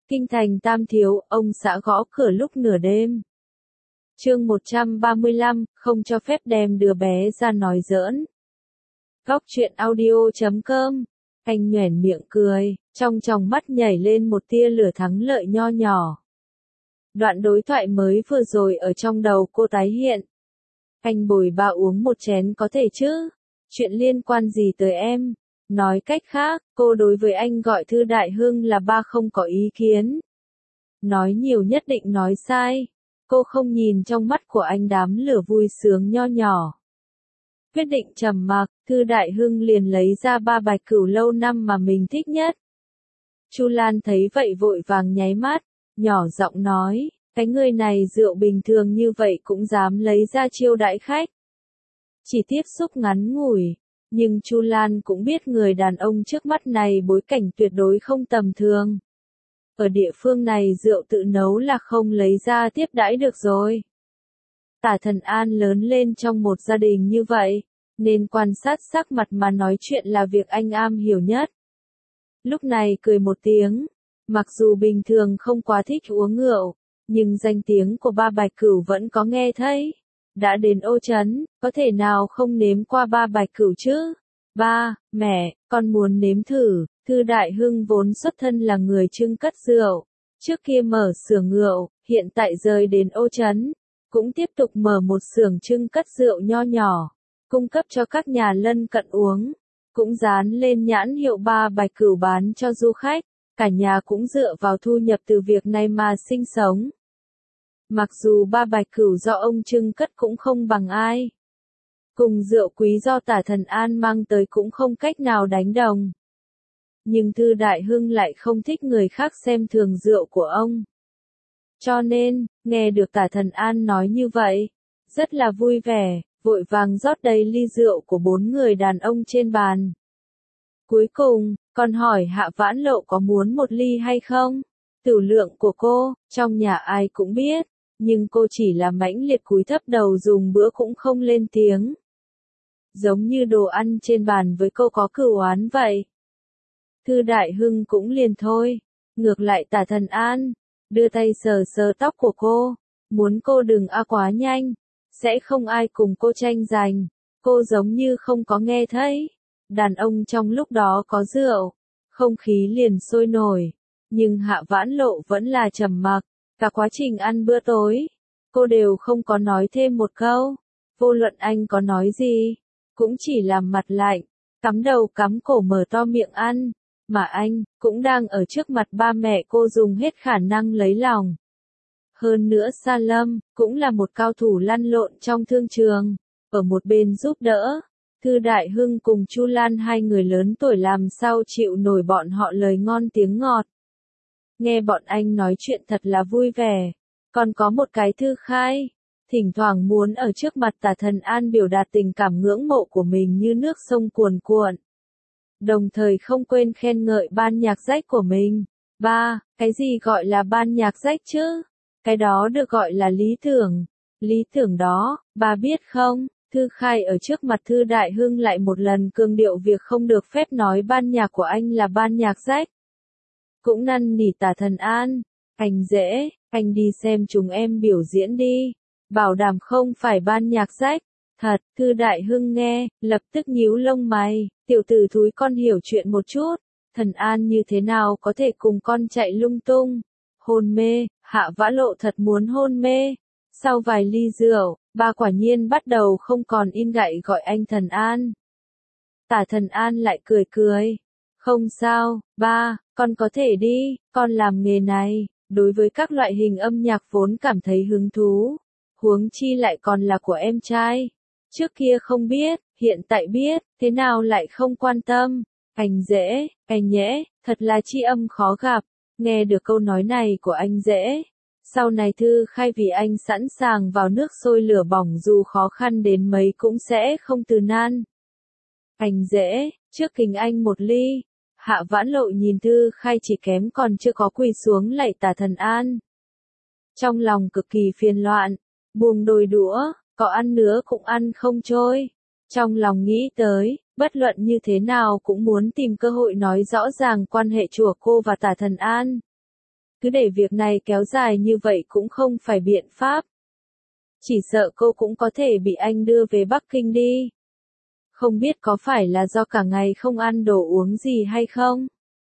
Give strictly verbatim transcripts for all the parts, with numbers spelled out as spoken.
Kinh thành Tam Thiếu, ông xã gõ cửa lúc nửa đêm. Chương một trăm ba mươi lăm, không cho phép đem đứa bé ra nói giỡn. Góc truyện audio chấm com. Anh nhoẻn miệng cười, trong tròng mắt nhảy lên một tia lửa thắng lợi nho nhỏ. Đoạn đối thoại mới vừa rồi ở trong đầu cô tái hiện. Anh bồi ba uống một chén có thể chứ? Chuyện liên quan gì tới em? Nói cách khác, cô đối với anh gọi Thư Đại Hưng là ba không có ý kiến. Nói nhiều nhất định nói sai. Cô không nhìn trong mắt của anh đám lửa vui sướng nho nhỏ. Quyết định trầm mặc, Thư Đại Hưng liền lấy ra ba bạch cửu lâu năm mà mình thích nhất. Chu Lan thấy vậy vội vàng nháy mắt, nhỏ giọng nói, cái người này rượu bình thường như vậy cũng dám lấy ra chiêu đãi khách. Chỉ tiếp xúc ngắn ngủi, nhưng Chu Lan cũng biết người đàn ông trước mắt này bối cảnh tuyệt đối không tầm thường. Ở địa phương này rượu tự nấu là không lấy ra tiếp đãi được rồi. Tả Thần An lớn lên trong một gia đình như vậy, nên quan sát sắc mặt mà nói chuyện là việc anh am hiểu nhất. Lúc này cười một tiếng, mặc dù bình thường không quá thích uống rượu, nhưng danh tiếng của ba bạch cửu vẫn có nghe thấy. Đã đến Ô Trấn, có thể nào không nếm qua ba bạch cửu chứ? Ba, mẹ, con muốn nếm thử. Thư Đại Hưng vốn xuất thân là người trưng cất rượu, trước kia mở xưởng rượu, hiện tại rời đến Ô Trấn, cũng tiếp tục mở một xưởng trưng cất rượu nho nhỏ, cung cấp cho các nhà lân cận uống, cũng dán lên nhãn hiệu ba bạch cửu bán cho du khách, cả nhà cũng dựa vào thu nhập từ việc này mà sinh sống. Mặc dù ba bạch cửu do ông trưng cất cũng không bằng ai, cùng rượu quý do Tả Thần An mang tới cũng không cách nào đánh đồng. Nhưng Thư Đại Hưng lại không thích người khác xem thường rượu của ông. Cho nên, nghe được Tả Thần An nói như vậy, rất là vui vẻ, vội vàng rót đầy ly rượu của bốn người đàn ông trên bàn. Cuối cùng, còn hỏi Hạ Vãn Lộ có muốn một ly hay không? Tửu lượng của cô, trong nhà ai cũng biết, nhưng cô chỉ là mãnh liệt cúi thấp đầu dùng bữa cũng không lên tiếng. Giống như đồ ăn trên bàn với cô có cửu oán vậy. Thư Đại Hưng cũng liền thôi, ngược lại Tả Thần An, đưa tay sờ sờ tóc của cô, muốn cô đừng a quá nhanh, sẽ không ai cùng cô tranh giành, cô giống như không có nghe thấy. Đàn ông trong lúc đó có rượu, không khí liền sôi nổi, nhưng Hạ Vãn Lộ vẫn là trầm mặc, cả quá trình ăn bữa tối, cô đều không có nói thêm một câu, vô luận anh có nói gì, cũng chỉ làm mặt lạnh, cắm đầu cắm cổ mở to miệng ăn. Mà anh, cũng đang ở trước mặt ba mẹ cô dùng hết khả năng lấy lòng. Hơn nữa Sa Lâm, cũng là một cao thủ lăn lộn trong thương trường, ở một bên giúp đỡ. Thư Đại Hưng cùng Chu Lan hai người lớn tuổi làm sao chịu nổi bọn họ lời ngon tiếng ngọt. Nghe bọn anh nói chuyện thật là vui vẻ. Còn có một cái Thư Khai, thỉnh thoảng muốn ở trước mặt Tả Thần An biểu đạt tình cảm ngưỡng mộ của mình như nước sông cuồn cuộn. Đồng thời không quên khen ngợi ban nhạc rách của mình. Ba, cái gì gọi là ban nhạc rách chứ? Cái đó được gọi là lý tưởng. Lý tưởng đó, bà biết không? Thư Khai ở trước mặt Thư Đại Hưng lại một lần cương điệu việc không được phép nói ban nhạc của anh là ban nhạc rách. Cũng năn nỉ Tả Thần An, anh dễ, anh đi xem chúng em biểu diễn đi. Bảo đảm không phải ban nhạc rách. Thật, Thư Đại Hưng nghe, lập tức nhíu lông mày, tiểu tử thúi con hiểu chuyện một chút, Thần An như thế nào có thể cùng con chạy lung tung, hôn mê, Hạ Vãn Lộ thật muốn hôn mê. Sau vài ly rượu, ba quả nhiên bắt đầu không còn in gậy gọi anh Thần An. Tả Thần An lại cười cười, không sao, ba, con có thể đi, con làm nghề này, đối với các loại hình âm nhạc vốn cảm thấy hứng thú, huống chi lại còn là của em trai. Trước kia không biết, hiện tại biết, thế nào lại không quan tâm. Anh dễ, anh nhẽ, thật là tri âm khó gặp. Nghe được câu nói này của anh dễ. Sau này Thư Khai vì anh sẵn sàng vào nước sôi lửa bỏng dù khó khăn đến mấy cũng sẽ không từ nan. Anh dễ, trước kính anh một ly. Hạ Vãn Lộ nhìn Thư Khai chỉ kém còn chưa có quỳ xuống lạy Tả Thần An. Trong lòng cực kỳ phiền loạn, buông đôi đũa. Có ăn nữa cũng ăn không trôi. Trong lòng nghĩ tới, bất luận như thế nào cũng muốn tìm cơ hội nói rõ ràng quan hệ chùa cô và Tả Thần An. Cứ để việc này kéo dài như vậy cũng không phải biện pháp. Chỉ sợ cô cũng có thể bị anh đưa về Bắc Kinh đi. Không biết có phải là do cả ngày không ăn đồ uống gì hay không?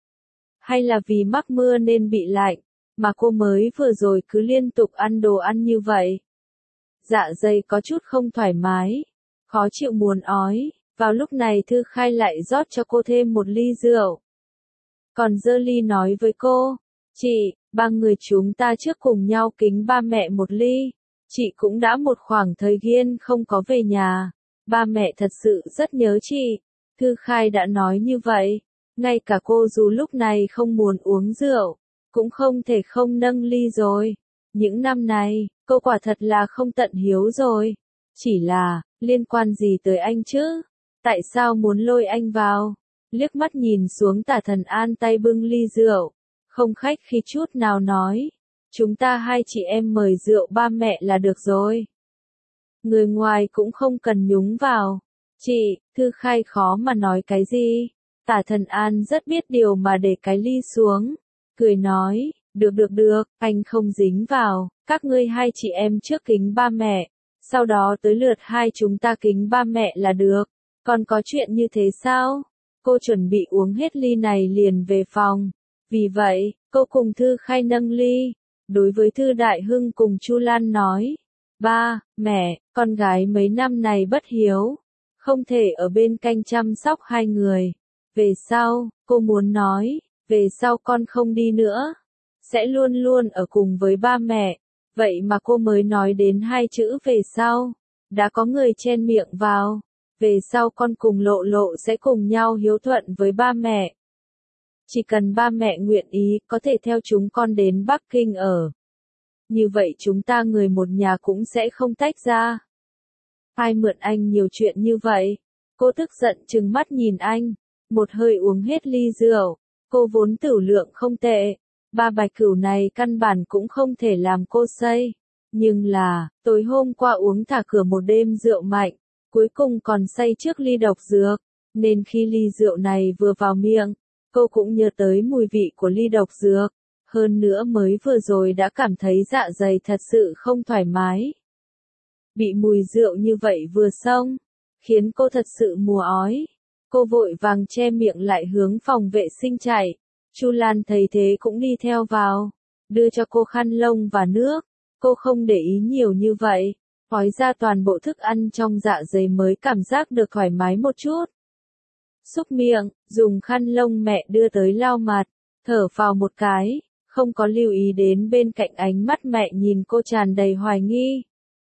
Hay là vì mắc mưa nên bị lạnh, mà cô mới vừa rồi cứ liên tục ăn đồ ăn như vậy? Dạ dày có chút không thoải mái, khó chịu muốn ói. Vào lúc này Thư Khai lại rót cho cô thêm một ly rượu. Còn giơ ly nói với cô, chị, ba người chúng ta trước cùng nhau kính ba mẹ một ly. Chị cũng đã một khoảng thời gian không có về nhà. Ba mẹ thật sự rất nhớ chị. Thư Khai đã nói như vậy. Ngay cả cô dù lúc này không muốn uống rượu, cũng không thể không nâng ly rồi. Những năm này, cô quả thật là không tận hiếu rồi. Chỉ là, liên quan gì tới anh chứ? Tại sao muốn lôi anh vào? Liếc mắt nhìn xuống Tả Thần An tay bưng ly rượu, không khách khí chút nào nói. Chúng ta hai chị em mời rượu ba mẹ là được rồi. Người ngoài cũng không cần nhúng vào. Chị, Thư Khai khó mà nói cái gì. Tả Thần An rất biết điều mà để cái ly xuống. Cười nói, được được được, anh không dính vào. Các ngươi hai chị em trước kính ba mẹ. Sau đó tới lượt hai chúng ta kính ba mẹ là được. Còn có chuyện như thế sao? Cô chuẩn bị uống hết ly này liền về phòng. Vì vậy, cô cùng Thư Khai nâng ly. Đối với Thư Đại Hưng cùng Chu Lan nói. Ba, mẹ, con gái mấy năm này bất hiếu. Không thể ở bên cạnh chăm sóc hai người. Về sau, cô muốn nói, về sau con không đi nữa. Sẽ luôn luôn ở cùng với ba mẹ. Vậy mà cô mới nói đến hai chữ về sau. Đã có người chen miệng vào. Về sau con cùng Lộ Lộ sẽ cùng nhau hiếu thuận với ba mẹ. Chỉ cần ba mẹ nguyện ý, có thể theo chúng con đến Bắc Kinh ở. Như vậy chúng ta người một nhà cũng sẽ không tách ra. Ai mượn anh nhiều chuyện như vậy? Cô tức giận trừng mắt nhìn anh. Một hơi uống hết ly rượu. Cô vốn tửu lượng không tệ. Ba bạch cửu này căn bản cũng không thể làm cô say. Nhưng là, tối hôm qua uống thả cửa một đêm rượu mạnh. Cuối cùng còn say trước ly độc dược. Nên khi ly rượu này vừa vào miệng, cô cũng nhớ tới mùi vị của ly độc dược. Hơn nữa mới vừa rồi đã cảm thấy dạ dày thật sự không thoải mái. Bị mùi rượu như vậy vừa xông, khiến cô thật sự mùa ói. Cô vội vàng che miệng lại hướng phòng vệ sinh chạy. Chu Lan thấy thế cũng đi theo vào, đưa cho cô khăn lông và nước. Cô không để ý nhiều như vậy, ói ra toàn bộ thức ăn trong dạ dày mới cảm giác được thoải mái một chút. Xúc miệng, dùng khăn lông mẹ đưa tới lau mặt, thở phào một cái, không có lưu ý đến bên cạnh ánh mắt mẹ nhìn cô tràn đầy hoài nghi.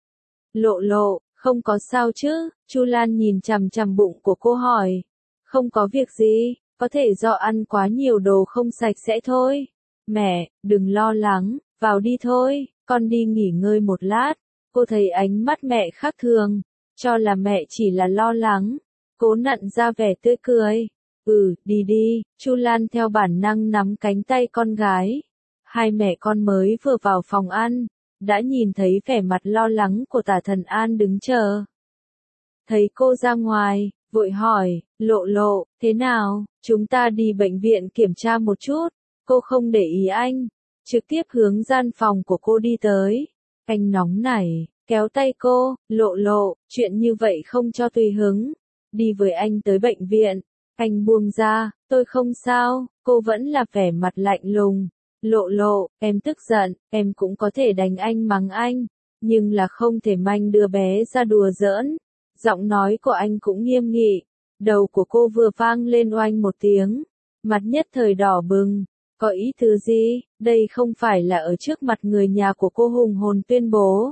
Lộ Lộ, không có sao chứ? Chu Lan nhìn chằm chằm bụng của cô hỏi. Không có việc gì, có thể do ăn quá nhiều đồ không sạch sẽ thôi. Mẹ, đừng lo lắng, vào đi thôi, con đi nghỉ ngơi một lát. Cô thấy ánh mắt mẹ khác thường, cho là mẹ chỉ là lo lắng. Cố nặn ra vẻ tươi cười. Ừ, đi đi. Chu Lan theo bản năng nắm cánh tay con gái. Hai mẹ con mới vừa vào phòng ăn, đã nhìn thấy vẻ mặt lo lắng của Tả Thần An đứng chờ. Thấy cô ra ngoài, vội hỏi, Lộ Lộ, thế nào, chúng ta đi bệnh viện kiểm tra một chút. Cô không để ý anh, trực tiếp hướng gian phòng của cô đi tới. Anh nóng nảy, kéo tay cô, Lộ Lộ, chuyện như vậy không cho tùy hứng. Đi với anh tới bệnh viện. Anh buông ra, tôi không sao, cô vẫn là vẻ mặt lạnh lùng. Lộ Lộ, em tức giận, em cũng có thể đánh anh mắng anh, nhưng là không thể manh đưa bé ra đùa giỡn. Giọng nói của anh cũng nghiêm nghị. Đầu của cô vừa vang lên oanh một tiếng, mặt nhất thời đỏ bừng. Có ý tứ gì? Đây không phải là ở trước mặt người nhà của cô hùng hồn tuyên bố.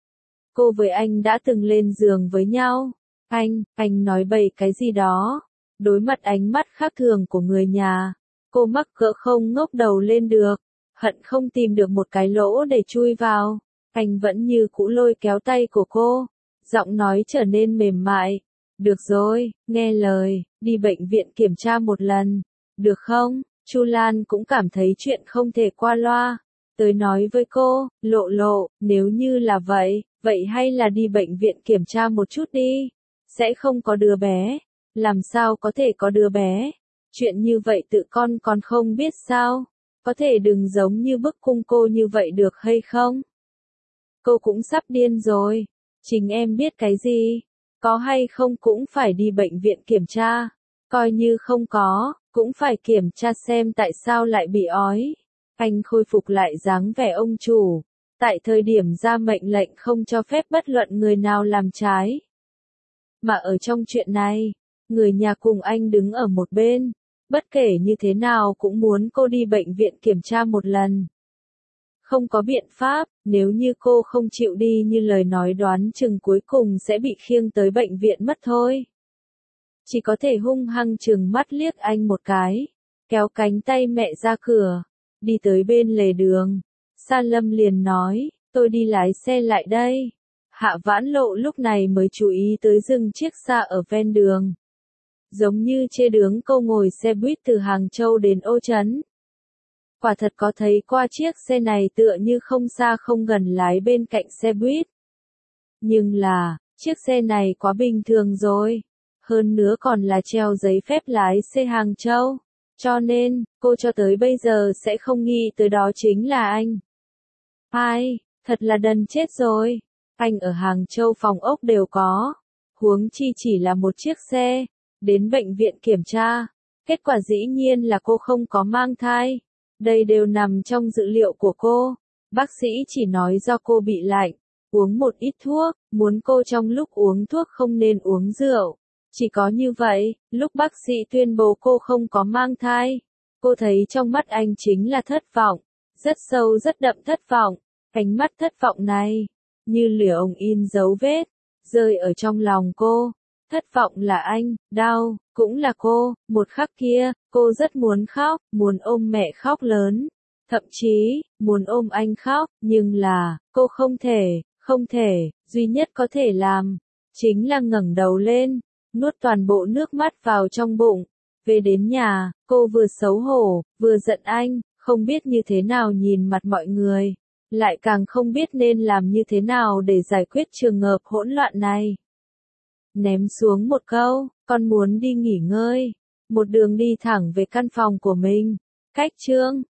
Cô với anh đã từng lên giường với nhau. Anh, anh nói bậy cái gì đó. Đối mặt ánh mắt khác thường của người nhà, cô mắc cỡ không ngóc đầu lên được, hận không tìm được một cái lỗ để chui vào. Anh vẫn như cũ lôi kéo tay của cô, giọng nói trở nên mềm mại. Được rồi, nghe lời, đi bệnh viện kiểm tra một lần, được không? Chu Lan cũng cảm thấy chuyện không thể qua loa. Tới nói với cô, Lộ Lộ, nếu như là vậy, vậy hay là đi bệnh viện kiểm tra một chút đi. Sẽ không có đứa bé. Làm sao có thể có đứa bé? Chuyện như vậy tự con còn không biết sao? có thể đừng giống như bức cung cô như vậy được hay không? Cô cũng sắp điên rồi. Chính em biết cái gì? Có hay không cũng phải đi bệnh viện kiểm tra. Coi như không có, cũng phải kiểm tra xem tại sao lại bị ói. Anh khôi phục lại dáng vẻ ông chủ. Tại thời điểm ra mệnh lệnh không cho phép bất luận người nào làm trái. Mà ở trong chuyện này, người nhà cùng anh đứng ở một bên. Bất kể như thế nào cũng muốn cô đi bệnh viện kiểm tra một lần. Không có biện pháp, nếu như cô không chịu đi như lời nói đoán chừng cuối cùng sẽ bị khiêng tới bệnh viện mất thôi. Chỉ có thể hung hăng trừng mắt liếc anh một cái, kéo cánh tay mẹ ra cửa, đi tới bên lề đường. Sa Lâm liền nói, tôi đi lái xe lại đây. Hạ Vãn Lộ lúc này mới chú ý tới dừng chiếc xa ở ven đường. Giống như chê đứng câu ngồi xe buýt từ Hàng Châu đến Ô Trấn. Quả thật có thấy qua chiếc xe này tựa như không xa không gần lái bên cạnh xe buýt. Nhưng là, chiếc xe này quá bình thường rồi. Hơn nữa còn là treo giấy phép lái xe Hàng Châu. Cho nên, cô cho tới bây giờ sẽ không nghĩ tới đó chính là anh. Ai, thật là đần chết rồi. Anh ở Hàng Châu phòng ốc đều có. Huống chi chỉ là một chiếc xe. Đến bệnh viện kiểm tra. Kết quả dĩ nhiên là cô không có mang thai. Đây đều nằm trong dữ liệu của cô. Bác sĩ chỉ nói do cô bị lạnh. Uống một ít thuốc. Muốn cô trong lúc uống thuốc không nên uống rượu. Chỉ có như vậy, lúc bác sĩ tuyên bố cô không có mang thai. Cô thấy trong mắt anh chính là thất vọng. Rất sâu rất đậm thất vọng. Ánh mắt thất vọng này, như lửa ồng in dấu vết, rơi ở trong lòng cô. Thất vọng là anh, đau, cũng là cô. Một khắc kia, cô rất muốn khóc, muốn ôm mẹ khóc lớn. Thậm chí, muốn ôm anh khóc, nhưng là, cô không thể, không thể, duy nhất có thể làm, chính là ngẩng đầu lên, nuốt toàn bộ nước mắt vào trong bụng. Về đến nhà, cô vừa xấu hổ, vừa giận anh, không biết như thế nào nhìn mặt mọi người. Lại càng không biết nên làm như thế nào để giải quyết trường hợp hỗn loạn này. Ném xuống một câu, con muốn đi nghỉ ngơi. Một đường đi thẳng về căn phòng của mình. Cách chương